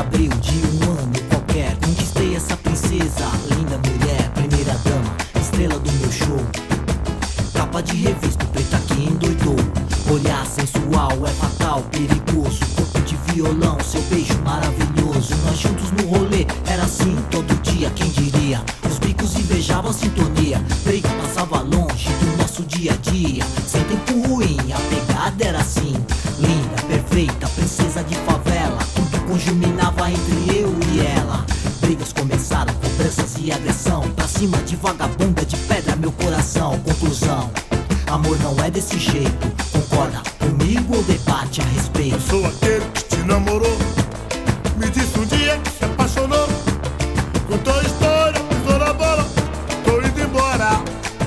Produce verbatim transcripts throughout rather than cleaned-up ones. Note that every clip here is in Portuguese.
abril de um ano qualquer, conquistei essa princesa, linda mulher, primeira dama, estrela do meu show. Capa de revista preta que endoidou, olhar sensual é fatal, perigoso, corpo de violão, seu beijo maravilhoso. Nós juntos no rolê, era assim todo dia, quem diria? Os bicos invejavam a sintonia, briga passava longe do nosso dia a dia. Sem tempo ruim, a pegada era assim, linda, perfeita, princesa de favela. Tudo conjuminava entre eu e ela. Brigas começaram, cobranças e agressão, pra cima de vagabunda, de pedra meu coração. Conclusão, amor não é desse jeito, concorda comigo ou debate a respeito? Eu sou aquele que te namorou, me disse um dia que se apaixonou, contou a história, pisou na bola, tô indo embora.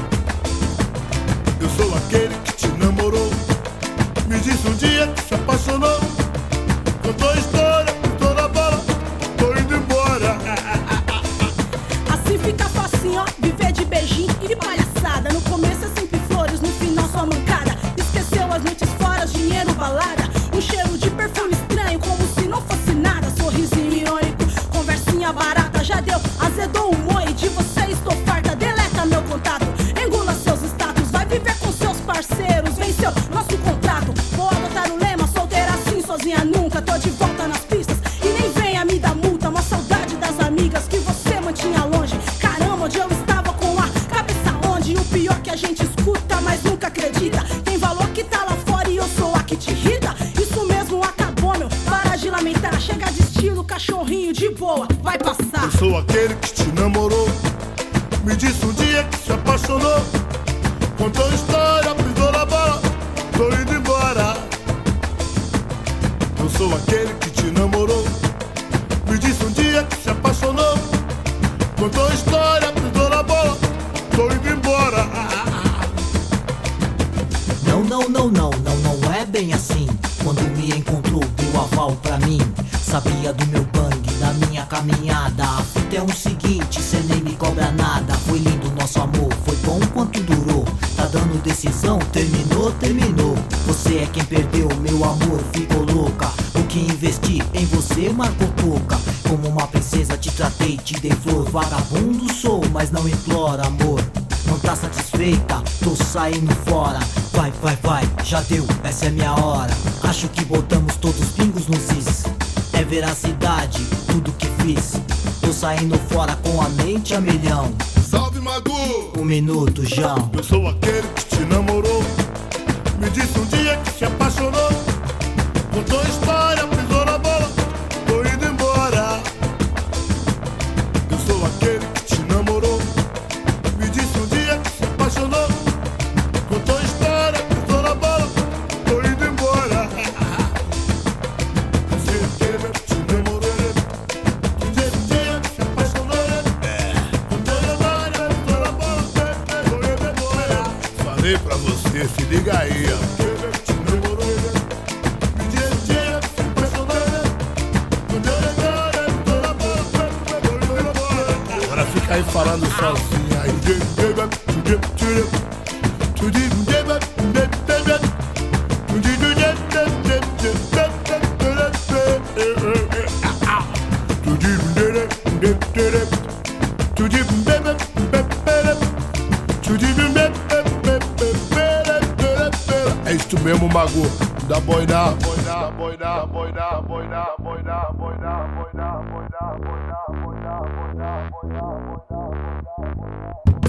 Eu sou aquele que te namorou, me disse um dia que se apaixonou, contou a história, pisou na bola, tô indo embora. Assim fica facinho, ó, viver de beijinho e de palhaçada. No começo é sempre flores, no final só mancada. Esqueceu as noites fora, dinheiro, balada, um cheiro de perfume estranho, como se não fosse nada. Sorrisinho irônico, conversinha barata, já deu, azedou o humor e de você estou farta. Deleta meu contato, engula seus status, vai viver com seus parceiros, venceu nosso contrato. Vou adotar o lema, solteira assim, sozinha nunca. Tô de volta nas pistas e nem venha me dar multa. Uma saudade das amigas que você mantinha longe. Caramba, onde eu estava com a cabeça onde? O pior que a gente escuta, mas nunca acredita. Tem valor que tá lá fora e eu sou a que te irrita. Isso mesmo acabou, meu, para de lamentar. Chega de estilo, cachorrinho de boa, vai passar. Eu sou aquele que te namorou, me disse um dia que se apaixonou, contou a história, pisou na bola, tô indo embora. Eu sou aquele que te namorou, me disse um dia que se apaixonou, contou a história, pisou na bola, tô indo embora. Não, não, não, não, não, não é bem assim. Quando me encontrou, deu aval pra mim. Sabia do meu bang, da minha caminhada. A fita é o seguinte, cê nem me cobra nada. Foi lindo nosso amor, foi bom quanto durou. Tá dando decisão, terminou, terminou. Você é quem perdeu, meu amor, ficou louca. O que investi em você marcou pouca. Como uma princesa te tratei, te dei flor. Vagabundo sou, mas não implora amor. Não tá satisfeita, tô saindo fora. Vai, vai, vai, já deu, essa é minha hora. Acho que botamos todos os pingos nos is. É veracidade, tudo que fiz. Tô saindo fora com a mente a milhão. Salve Magu! Um minuto, João. Eu sou aquele que te namorou, me disse um dia que se apaixonou, contou a história, pisou na bola, tô indo embora. Eu sou aquele que te namorou, me disse um dia que se apaixonou, contou a história, pisou na bola, tô indo embora. Eu sou aquele que te namorou, me disse um dia que se apaixonou, contou a história, pisou na bola, tô indo embora. Falei pra você, se liga aí, ó. Agora fica aí falando sozinho aí. É isso mesmo, Magu. Da boina, boina, boina, boina, boina, boina, boina, boina, boina, boina, boina, boina, boina, boina, boina.